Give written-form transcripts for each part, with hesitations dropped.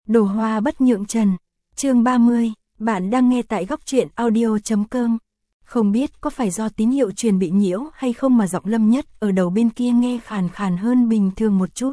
Đồ hoa bất nhượng trần. Chương 30, bạn đang nghe tại góc truyện audio.com. Không biết có phải do tín hiệu truyền bị nhiễu hay không mà giọng Lâm Nhất ở đầu bên kia nghe khàn khàn hơn bình thường một chút.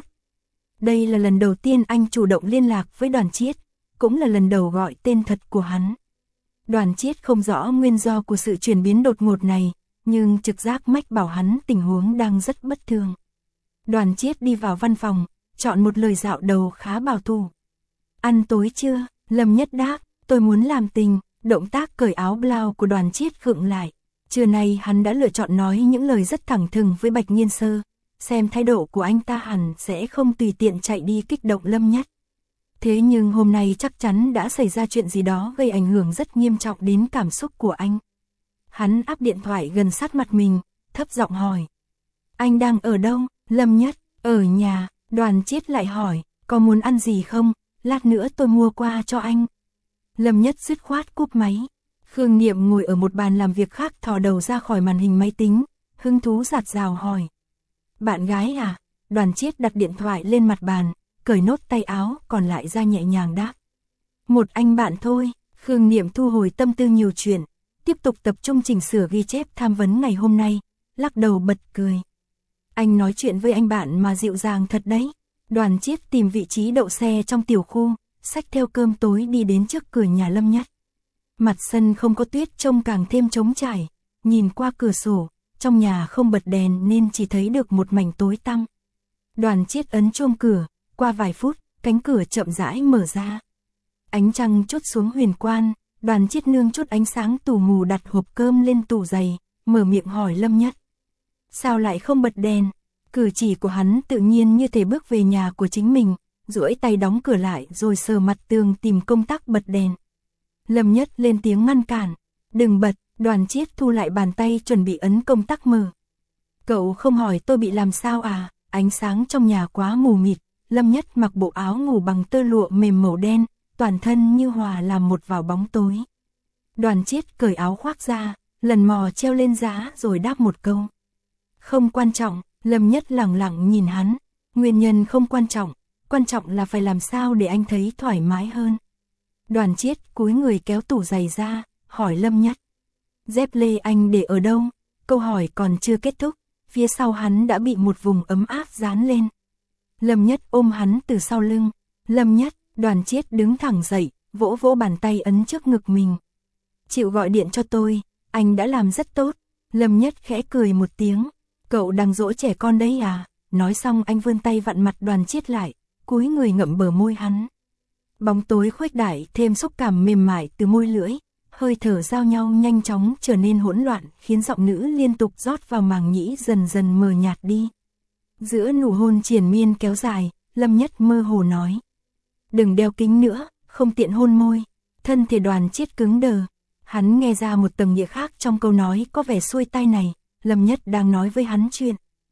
Đây là lần đầu tiên anh chủ động liên lạc với Đoàn Chiết, cũng là lần đầu gọi tên thật của hắn. Đoàn Chiết không rõ nguyên do của sự chuyển biến đột ngột này, nhưng trực giác mách bảo hắn tình huống đang rất bất thường. Đoàn Chiết đi vào văn phòng, chọn một lời dạo đầu khá bảo thủ. Ăn tối chưa? Lâm Nhất đáp, tôi muốn làm tình. Động tác cởi áo blau của Đoàn Chiết khựng lại. Trưa nay hắn đã lựa chọn nói những lời rất thẳng thừng với Bạch Nghiên Sơ. Xem thái độ của anh ta hẳn sẽ không tùy tiện chạy đi kích động Lâm Nhất. Thế nhưng hôm nay chắc chắn đã xảy ra chuyện gì đó gây ảnh hưởng rất nghiêm trọng đến cảm xúc của anh. Hắn áp điện thoại gần sát mặt mình, thấp giọng hỏi. Anh đang ở đâu? Lâm Nhất, ở nhà. Đoàn Chiết lại hỏi, có muốn ăn gì không? Lát nữa tôi mua qua cho anh. Lâm Nhất dứt khoát cúp máy. Khương Niệm ngồi ở một bàn làm việc khác thò đầu ra khỏi màn hình máy tính, hứng thú rạt rào hỏi. Bạn gái à? Đoàn Chiết đặt điện thoại lên mặt bàn, cởi nốt tay áo còn lại ra nhẹ nhàng đáp. Một anh bạn thôi. Khương Niệm thu hồi tâm tư nhiều chuyện, tiếp tục tập trung chỉnh sửa ghi chép tham vấn ngày hôm nay, lắc đầu bật cười. Anh nói chuyện với anh bạn mà dịu dàng thật đấy. Đoàn Chiết tìm vị trí đậu xe trong tiểu khu, xách theo cơm tối đi đến trước cửa nhà Lâm Nhất. Mặt sân không có tuyết trông càng thêm trống trải, nhìn qua cửa sổ, trong nhà không bật đèn nên chỉ thấy được một mảnh tối tăm. Đoàn Chiết ấn chuông cửa, qua vài phút, cánh cửa chậm rãi mở ra. Ánh trăng trút xuống huyền quan, Đoàn Chiết nương chút ánh sáng tù mù đặt hộp cơm lên tủ giày, mở miệng hỏi Lâm Nhất. Sao lại không bật đèn? Cử chỉ của hắn tự nhiên như thể bước về nhà của chính mình, duỗi tay đóng cửa lại rồi sờ mặt tường tìm công tắc bật đèn. Lâm Nhất lên tiếng ngăn cản. Đừng bật. Đoàn Chiết thu lại bàn tay chuẩn bị ấn công tắc mở. Cậu không hỏi tôi bị làm sao à? Ánh sáng trong nhà quá mù mịt. Lâm Nhất mặc bộ áo ngủ bằng tơ lụa mềm màu đen, toàn thân như hòa làm một vào bóng tối. Đoàn Chiết cởi áo khoác ra, lần mò treo lên giá rồi đáp một câu. Không quan trọng. Lâm Nhất lẳng lặng nhìn hắn. Nguyên nhân không quan trọng là phải làm sao để anh thấy thoải mái hơn. Đoàn Chiết cúi người kéo tủ giày ra, hỏi Lâm Nhất. Dép lê anh để ở đâu? Câu hỏi còn chưa kết thúc, phía sau hắn đã bị một vùng ấm áp dán lên. Lâm Nhất ôm hắn từ sau lưng. Lâm Nhất, Đoàn Chiết đứng thẳng dậy, vỗ vỗ bàn tay ấn trước ngực mình. Chịu gọi điện cho tôi, anh đã làm rất tốt. Lâm Nhất khẽ cười một tiếng. Cậu đang dỗ trẻ con đấy à? Nói xong anh vươn tay vặn mặt Đoàn Chiết lại, cúi người ngậm bờ môi hắn. Bóng tối khuếch đại thêm xúc cảm mềm mại từ môi lưỡi, hơi thở giao nhau nhanh chóng trở nên hỗn loạn, khiến giọng nữ liên tục rót vào màng nhĩ dần dần mờ nhạt đi. Giữa nụ hôn triền miên kéo dài, Lâm Nhất mơ hồ nói. Đừng đeo kính nữa, không tiện hôn môi. Thân thể Đoàn Chiết cứng đờ. Hắn nghe ra một tầng nghĩa khác trong câu nói có vẻ xuôi tai này. Lâm Nhất đang nói với hắn chuyện.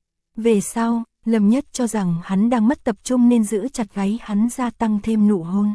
Về sau, Lâm Nhất cho rằng hắn đang mất tập trung nên giữ chặt gáy hắn gia tăng thêm nụ hôn.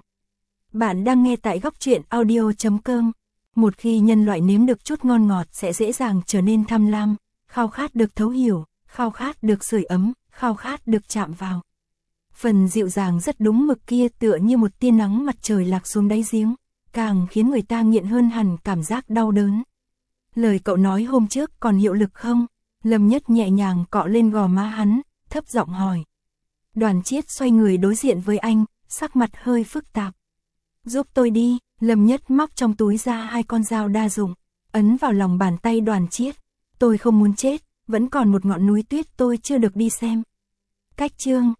Bạn đang nghe tại góc truyện audio.com. Một khi nhân loại nếm được chút ngon ngọt sẽ dễ dàng trở nên tham lam, khao khát được thấu hiểu, khao khát được sưởi ấm, khao khát được chạm vào. Phần dịu dàng rất đúng mực kia tựa như một tia nắng mặt trời lạc xuống đáy giếng, càng khiến người ta nghiện hơn hẳn cảm giác đau đớn. Lời cậu nói hôm trước còn hiệu lực không? Lâm Nhất nhẹ nhàng cọ lên gò má hắn, thấp giọng hỏi. Đoàn Chiết xoay người đối diện với anh, sắc mặt hơi phức tạp. Giúp tôi đi. Lâm Nhất móc trong túi ra 2 con dao đa dụng, ấn vào lòng bàn tay Đoàn Chiết. Tôi không muốn chết, vẫn còn một ngọn núi tuyết tôi chưa được đi xem. Cách chương